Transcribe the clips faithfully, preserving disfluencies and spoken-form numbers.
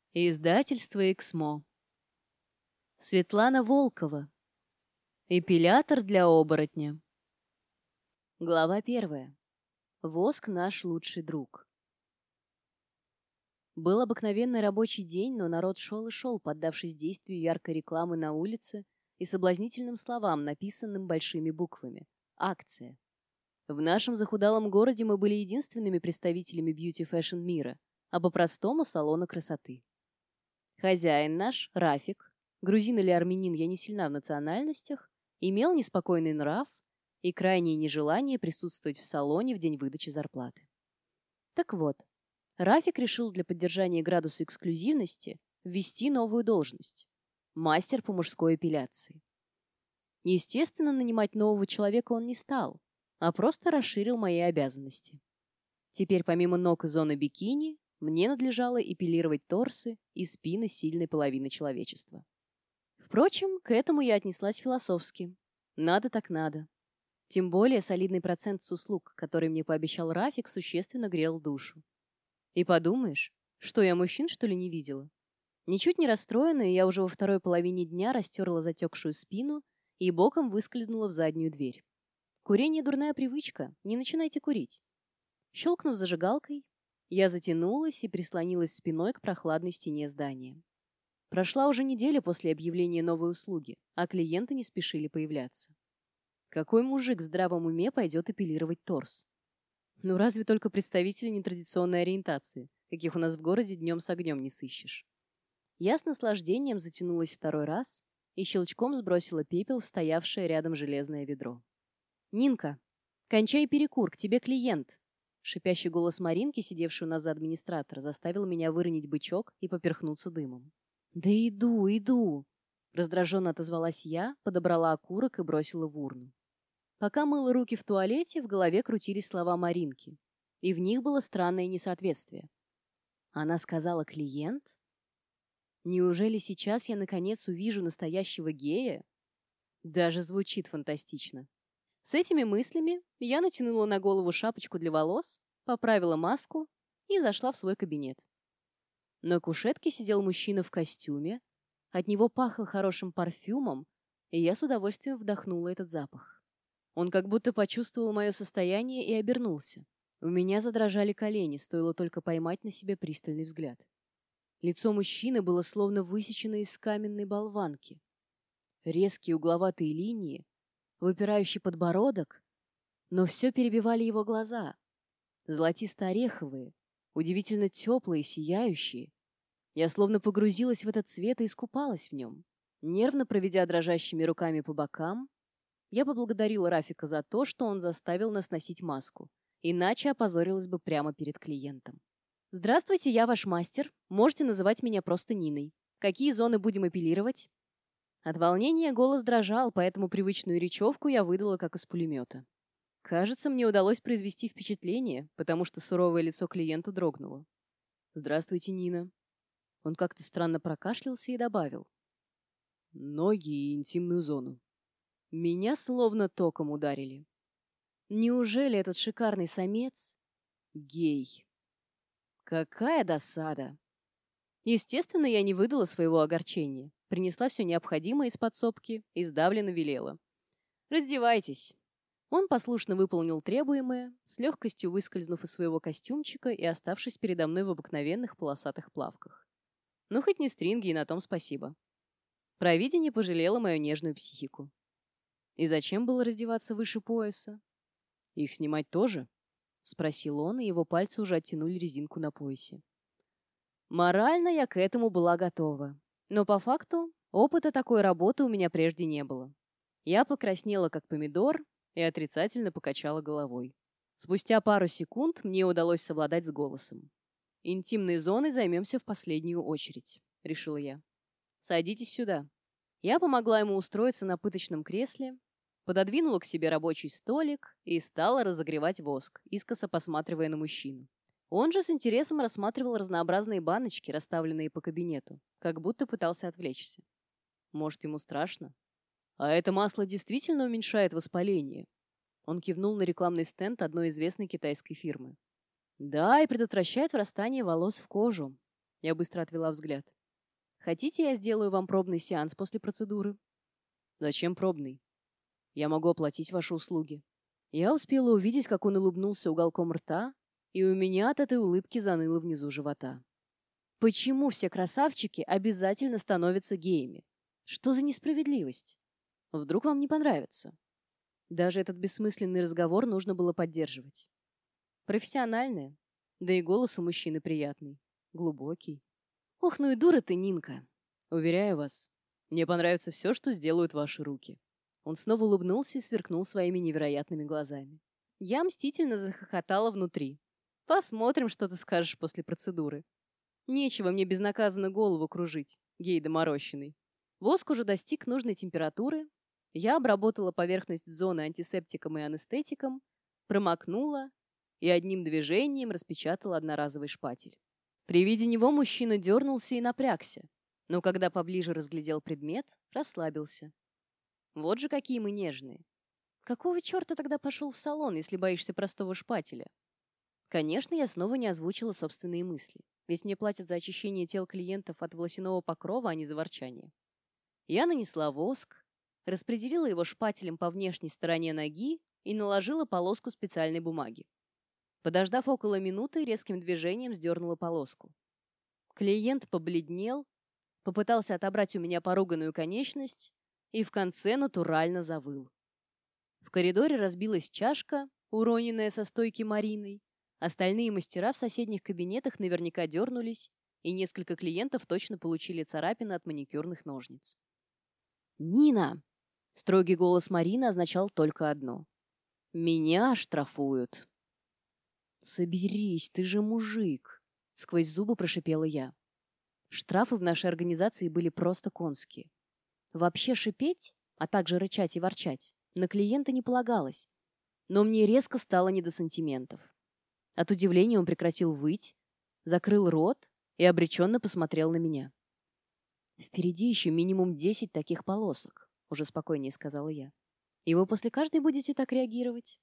Издательство «Эксмо». Светлана Волкова. Эпилятор для оборотня. Глава первая. Воск наш лучший друг. Был обыкновенный рабочий день, но народ шел и шел, поддавшись действию яркой рекламы на улице и соблазнительным словам, написанным большими буквами. Акция. В нашем захудалом городе мы были единственными представителями бьюти-фэшн мира, а по-простому салона красоты. Хозяин наш, Рафик, грузин или армянин, я не сильна в национальностях, имел неспокойный нрав и крайнее нежелание присутствовать в салоне в день выдачи зарплаты. Так вот, Рафик решил для поддержания градуса эксклюзивности ввести новую должность – мастер по мужской эпиляции. Естественно, нанимать нового человека он не стал, а просто расширил мои обязанности. Теперь помимо ног и зоны бикини, мне надлежало эпилировать торсы и спины сильной половины человечества. Впрочем, к этому я отнеслась философски. Надо так надо. Тем более солидный процент с услуг, который мне пообещал Рафик, существенно грел душу. И подумаешь, что я мужчин, что ли, не видела? Ничуть не расстроенная, я уже во второй половине дня растерла затекшую спину и боком выскользнула в заднюю дверь. Курение — дурная привычка, не начинайте курить. Щелкнув зажигалкой, я затянулась и прислонилась спиной к прохладной стене здания. Прошла уже неделя после объявления новой услуги, а клиенты не спешили появляться. Какой мужик в здравом уме пойдет эпилировать торс? Ну разве только представители нетрадиционной ориентации, каких у нас в городе днем с огнем не сыщешь. Я с наслаждением затянулась второй раз и щелчком сбросила пепел в стоявшее рядом железное ведро. «Нинка, кончай перекур, к тебе клиент!» Шипящий голос Маринки, сидевшей у нас за администратора, заставил меня выронить бычок и поперхнуться дымом. «Да иду, иду!» Раздраженно отозвалась я, подобрала окурок и бросила в урну. Пока мыла руки в туалете, в голове крутились слова Маринки, и в них было странное несоответствие. Она сказала «клиент»? Неужели сейчас я наконец увижу настоящего гея? Даже звучит фантастично. С этими мыслями я натянула на голову шапочку для волос, поправила маску и зашла в свой кабинет. На кушетке сидел мужчина в костюме, от него пахло хорошим парфюмом, и я с удовольствием вдохнула этот запах. Он как будто почувствовал мое состояние и обернулся. У меня задрожали колени, стоило только поймать на себе пристальный взгляд. Лицо мужчины было словно высечено из каменной болванки. Резкие угловатые линии, выпирающий подбородок, но все перебивали его глаза. Золотисто-ореховые, удивительно теплые, сияющие. Я словно погрузилась в этот цвет и искупалась в нем. Нервно проведя дрожащими руками по бокам, я поблагодарила Рафика за то, что он заставил нас носить маску, иначе опозорилась бы прямо перед клиентом. «Здравствуйте, я ваш мастер. Можете называть меня просто Ниной. Какие зоны будем эпилировать?» От волнения голос дрожал, поэтому привычную речевку я выдала как из пулемета. Кажется, мне удалось произвести впечатление, потому что суровое лицо клиента дрогнуло. «Здравствуйте, Нина». Он как-то странно прокашлялся и добавил. «Ноги и интимную зону». Меня словно током ударили. Неужели этот шикарный самец — гей? Какая досада! Естественно, я не выдала своего огорчения. Принесла все необходимое из подсобки и сдавленно велела. «Раздевайтесь». Он послушно выполнил требуемое, с легкостью выскользнув из своего костюмчика и оставшись передо мной в обыкновенных полосатых плавках. Ну, хоть не стринги, и на том спасибо. Провидение пожалело мою нежную психику. И зачем было раздеваться выше пояса? «Их снимать тоже?» — спросил он, и его пальцы уже оттянули резинку на поясе. Морально я к этому была готова. Но по факту опыта такой работы у меня прежде не было. Я покраснела, как помидор, и отрицательно покачала головой. Спустя пару секунд мне удалось совладать с голосом. «Интимной зоной займемся в последнюю очередь», — решила я. «Садитесь сюда». Я помогла ему устроиться на пыточном кресле, пододвинула к себе рабочий столик и стала разогревать воск, искоса посматривая на мужчину. Он же с интересом рассматривал разнообразные баночки, расставленные по кабинету, как будто пытался отвлечься. Может, ему страшно? А это масло действительно уменьшает воспаление? Он кивнул на рекламный стенд одной известной китайской фирмы. Да, и предотвращает врастание волос в кожу. Я быстро отвела взгляд. Хотите, я сделаю вам пробный сеанс после процедуры? Зачем пробный? Я могу оплатить ваши услуги. Я успела увидеть, как он улыбнулся уголком рта, и у меня от этой улыбки заныло внизу живота. Почему все красавчики обязательно становятся геями? Что за несправедливость? Вдруг вам не понравится? Даже этот бессмысленный разговор нужно было поддерживать. Профессиональное, да и голос у мужчины приятный, глубокий. Ох, ну и дура ты, Нинка. Уверяю вас, мне понравится все, что сделают ваши руки. Он снова улыбнулся и сверкнул своими невероятными глазами. Я мстительно захохотала внутри. Посмотрим, что ты скажешь после процедуры. Нечего мне безнаказанно голову кружить, гей доморощенный. Воск уже достиг нужной температуры. Я обработала поверхность зоны антисептиком и анестетиком, промокнула и одним движением распечатала одноразовый шпатель. При виде него мужчина дернулся и напрягся, но когда поближе разглядел предмет, расслабился. Вот же какие мы нежные. Какого черта тогда пошел в салон, если боишься простого шпателя? Конечно, я снова не озвучила собственные мысли, ведь мне платят за очищение тел клиентов от волосяного покрова, а не за ворчание. Я нанесла воск, распределила его шпателем по внешней стороне ноги и наложила полоску специальной бумаги. Подождав около минуты, резким движением сдернула полоску. Клиент побледнел, попытался отобрать у меня поруганную конечность и в конце натурально завыл. В коридоре разбилась чашка, уроненная со стойки Мариной. Остальные мастера в соседних кабинетах наверняка дернулись, и несколько клиентов точно получили царапины от маникюрных ножниц. «Нина!» — строгий голос Марины означал только одно. «Меня штрафуют». «Соберись, ты же мужик!» — сквозь зубы прошипела я. Штрафы в нашей организации были просто конские. Вообще шипеть, а также рычать и ворчать, на клиента не полагалось. Но мне резко стало не до сантиментов. От удивления он прекратил выть, закрыл рот и обреченно посмотрел на меня. «Впереди еще минимум десять таких полосок», — уже спокойнее сказала я. «И вы после каждой будете так реагировать?»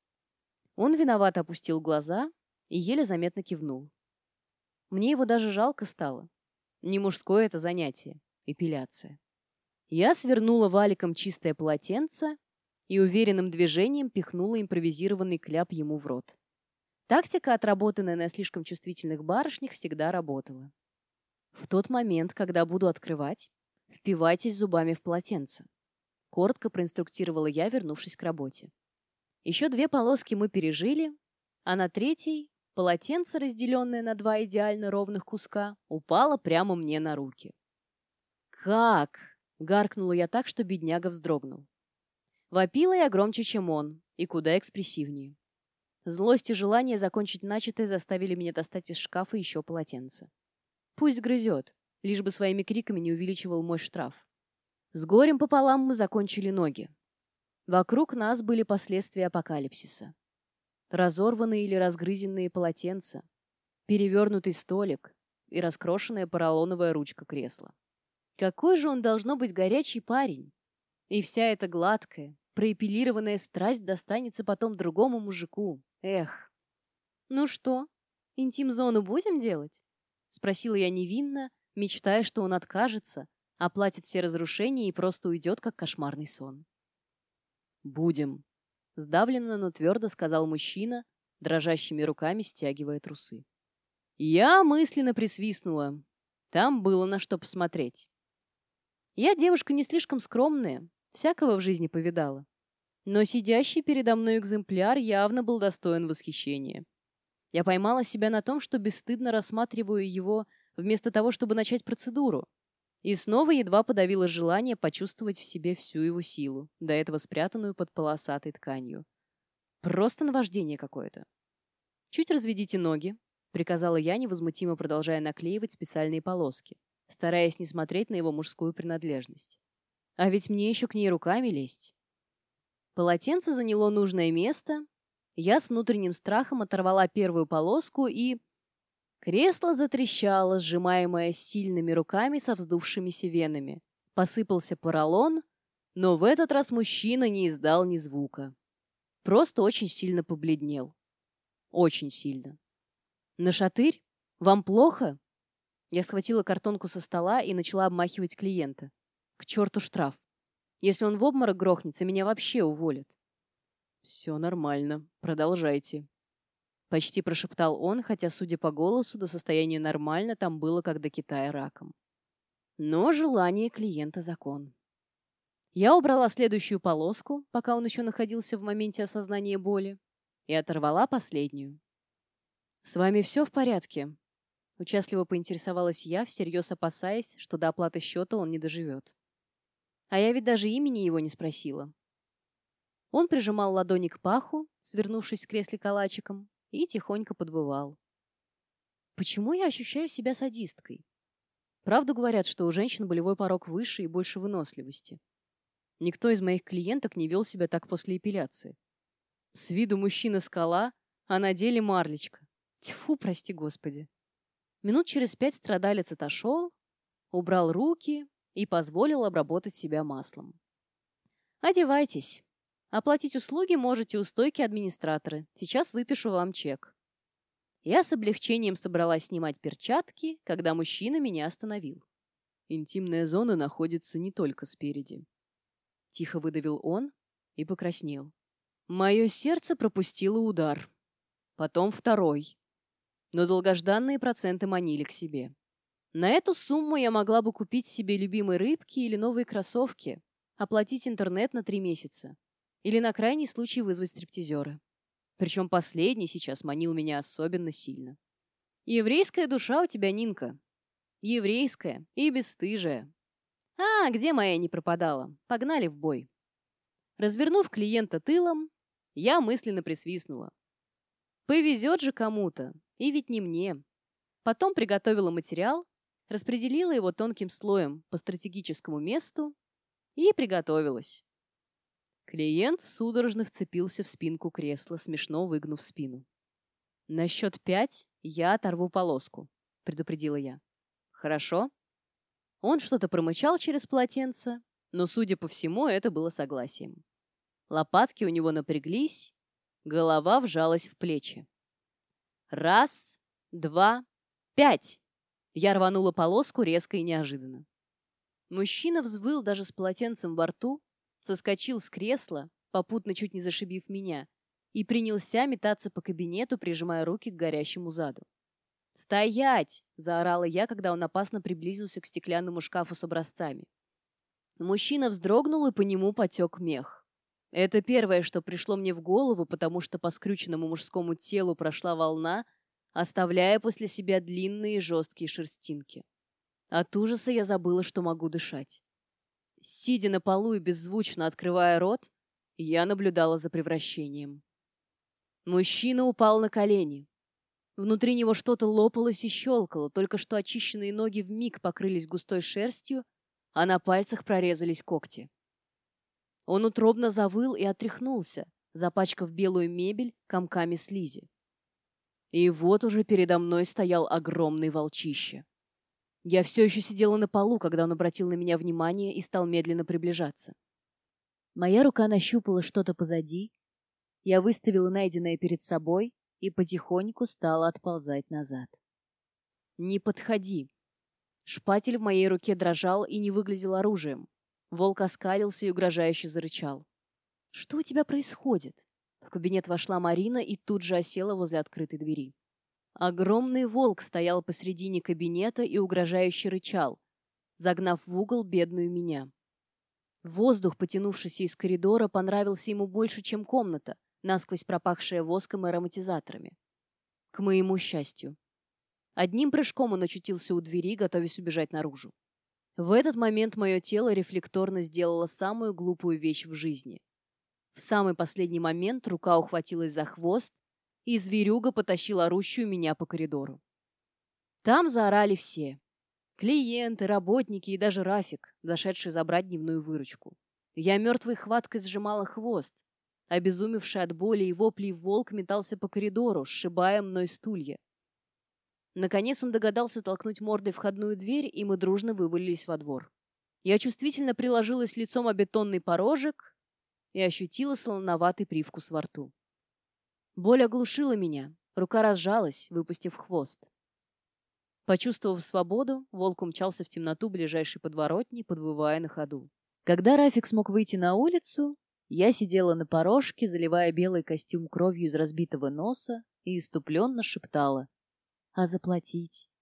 Он виновато опустил глаза и еле заметно кивнул. Мне его даже жалко стало. Не мужское это занятие — эпиляция. Я свернула валиком чистое полотенце и уверенным движением пихнула импровизированный кляп ему в рот. Тактика, отработанная на слишком чувствительных барышнях, всегда работала. В тот момент, когда буду открывать, впивайтесь зубами в полотенце. Коротко проинструктировала я, вернувшись к работе. Еще две полоски мы пережили, а на третьей полотенце, разделенное на два идеально ровных куска, упало прямо мне на руки. «Как?» — гаркнула я так, что бедняга вздрогнул. Вопила я громче, чем он, и куда экспрессивнее. Злость и желание закончить начатое заставили меня достать из шкафа еще полотенце. Пусть грызет, лишь бы своими криками не увеличивал мой штраф. С горем пополам мы закончили ноги. Вокруг нас были последствия апокалипсиса. Разорванные или разгрызенные полотенца, перевернутый столик и раскрошенная поролоновая ручка кресла. Какой же он должно быть горячий парень! И вся эта гладкая, проэпилированная страсть достанется потом другому мужику. Эх! Ну что, интим-зону будем делать? Спросила я невинно, мечтая, что он откажется, оплатит все разрушения и просто уйдет, как кошмарный сон. «Будем», — сдавленно, но твердо сказал мужчина, дрожащими руками стягивая трусы. Я мысленно присвистнула. Там было на что посмотреть. Я девушка не слишком скромная, всякого в жизни повидала. Но сидящий передо мной экземпляр явно был достоин восхищения. Я поймала себя на том, что бесстыдно рассматриваю его вместо того, чтобы начать процедуру. И снова едва подавила желание почувствовать в себе всю его силу, до этого спрятанную под полосатой тканью. Просто наваждение какое-то. «Чуть разведите ноги», — приказала я, невозмутимо продолжая наклеивать специальные полоски, стараясь не смотреть на его мужскую принадлежность. А ведь мне еще к ней руками лезть. Полотенце заняло нужное место, я с внутренним страхом оторвала первую полоску и... Кресло затрещало, сжимаемое сильными руками со вздувшимися венами. Посыпался поролон, но в этот раз мужчина не издал ни звука. Просто очень сильно побледнел. Очень сильно. «Нашатырь? Вам плохо?» Я схватила картонку со стола и начала обмахивать клиента. К черту штраф. Если он в обморок грохнется, меня вообще уволят. «Все нормально. Продолжайте», — почти прошептал он, хотя, судя по голосу, до состояния нормально там было, как до Китая раком. Но желание клиента — закон. Я убрала следующую полоску, пока он еще находился в моменте осознания боли, и оторвала последнюю. «С вами все в порядке?» Участливо поинтересовалась я, всерьез опасаясь, что до оплаты счета он не доживет. А я ведь даже имени его не спросила. Он прижимал ладони к паху, свернувшись в кресле калачиком, и тихонько подвывал. Почему я ощущаю себя садисткой? Правду говорят, что у женщин болевой порог выше и больше выносливости. Никто из моих клиенток не вел себя так после эпиляции. С виду мужчина-скала, а на деле марлечка. Тьфу, прости господи. Минут через пять страдалец отошел, убрал руки и позволил обработать себя маслом. «Одевайтесь. Оплатить услуги можете у стойки администратора. Сейчас выпишу вам чек». Я с облегчением собралась снимать перчатки, когда мужчина меня остановил. «Интимная зона находится не только спереди». Тихо выдавил он и покраснел. Мое сердце пропустило удар. Потом второй. Но долгожданные проценты манили к себе. На эту сумму я могла бы купить себе любимой рыбки или новые кроссовки, оплатить интернет на три месяца. Или на крайний случай вызвать стриптизера. Причем последний сейчас манил меня особенно сильно. Еврейская душа у тебя, Нинка. Еврейская и бесстыжая. А, где моя не пропадала? Погнали в бой. Развернув клиента тылом, я мысленно присвистнула. Повезет же кому-то, и ведь не мне. Потом приготовила материал, распределила его тонким слоем по стратегическому месту и приготовилась. Клиент судорожно вцепился в спинку кресла, смешно выгнув спину. «На счет пять я оторву полоску», — предупредила я. «Хорошо?» Он что-то промычал через полотенце, но, судя по всему, это было согласием. Лопатки у него напряглись, голова вжалась в плечи. «Раз, два, пять!» Я рванула полоску резко и неожиданно. Мужчина взвыл даже с полотенцем во рту, соскочил с кресла, попутно чуть не зашибив меня, и принялся метаться по кабинету, прижимая руки к горящему заду. «Стоять!» — заорала я, когда он опасно приблизился к стеклянному шкафу с образцами. Мужчина вздрогнул, и по нему потек мех. Это первое, что пришло мне в голову, потому что по скрюченному мужскому телу прошла волна, оставляя после себя длинные жесткие шерстинки. От ужаса я забыла, что могу дышать. Сидя на полу и беззвучно открывая рот, я наблюдала за превращением. Мужчина упал на колени. Внутри него что-то лопалось и щелкало, только что очищенные ноги вмиг покрылись густой шерстью, а на пальцах прорезались когти. Он утробно завыл и отряхнулся, запачкав белую мебель комками слизи. И вот уже передо мной стоял огромный волчище. Я все еще сидела на полу, когда он обратил на меня внимание и стал медленно приближаться. Моя рука нащупала что-то позади, я выставила найденное перед собой и потихоньку стала отползать назад. «Не подходи!» Шпатель в моей руке дрожал и не выглядел оружием. Волк оскалился и угрожающе зарычал. «Что у тебя происходит?» В кабинет вошла Марина и тут же осела возле открытой двери. Огромный волк стоял посредине кабинета и угрожающе рычал, загнав в угол бедную меня. Воздух, потянувшийся из коридора, понравился ему больше, чем комната, насквозь пропахшая воском и ароматизаторами. К моему счастью. Одним прыжком он очутился у двери, готовясь убежать наружу. В этот момент мое тело рефлекторно сделало самую глупую вещь в жизни. В самый последний момент рука ухватилась за хвост, и зверюга потащил орущую меня по коридору. Там заорали все. Клиенты, работники и даже Рафик, зашедший забрать дневную выручку. Я мертвой хваткой сжимала хвост. Обезумевший от боли и воплей волк метался по коридору, сшибая мной стулья. Наконец он догадался толкнуть мордой входную дверь, и мы дружно вывалились во двор. Я чувствительно приложилась лицом о бетонный порожек и ощутила солоноватый привкус во рту. Боль оглушила меня, рука разжалась, выпустив хвост. Почувствовав свободу, волк умчался в темноту ближайшей подворотни, подвывая на ходу. Когда Рафик смог выйти на улицу, я сидела на порожке, заливая белый костюм кровью из разбитого носа, и иступленно шептала: «А заплатить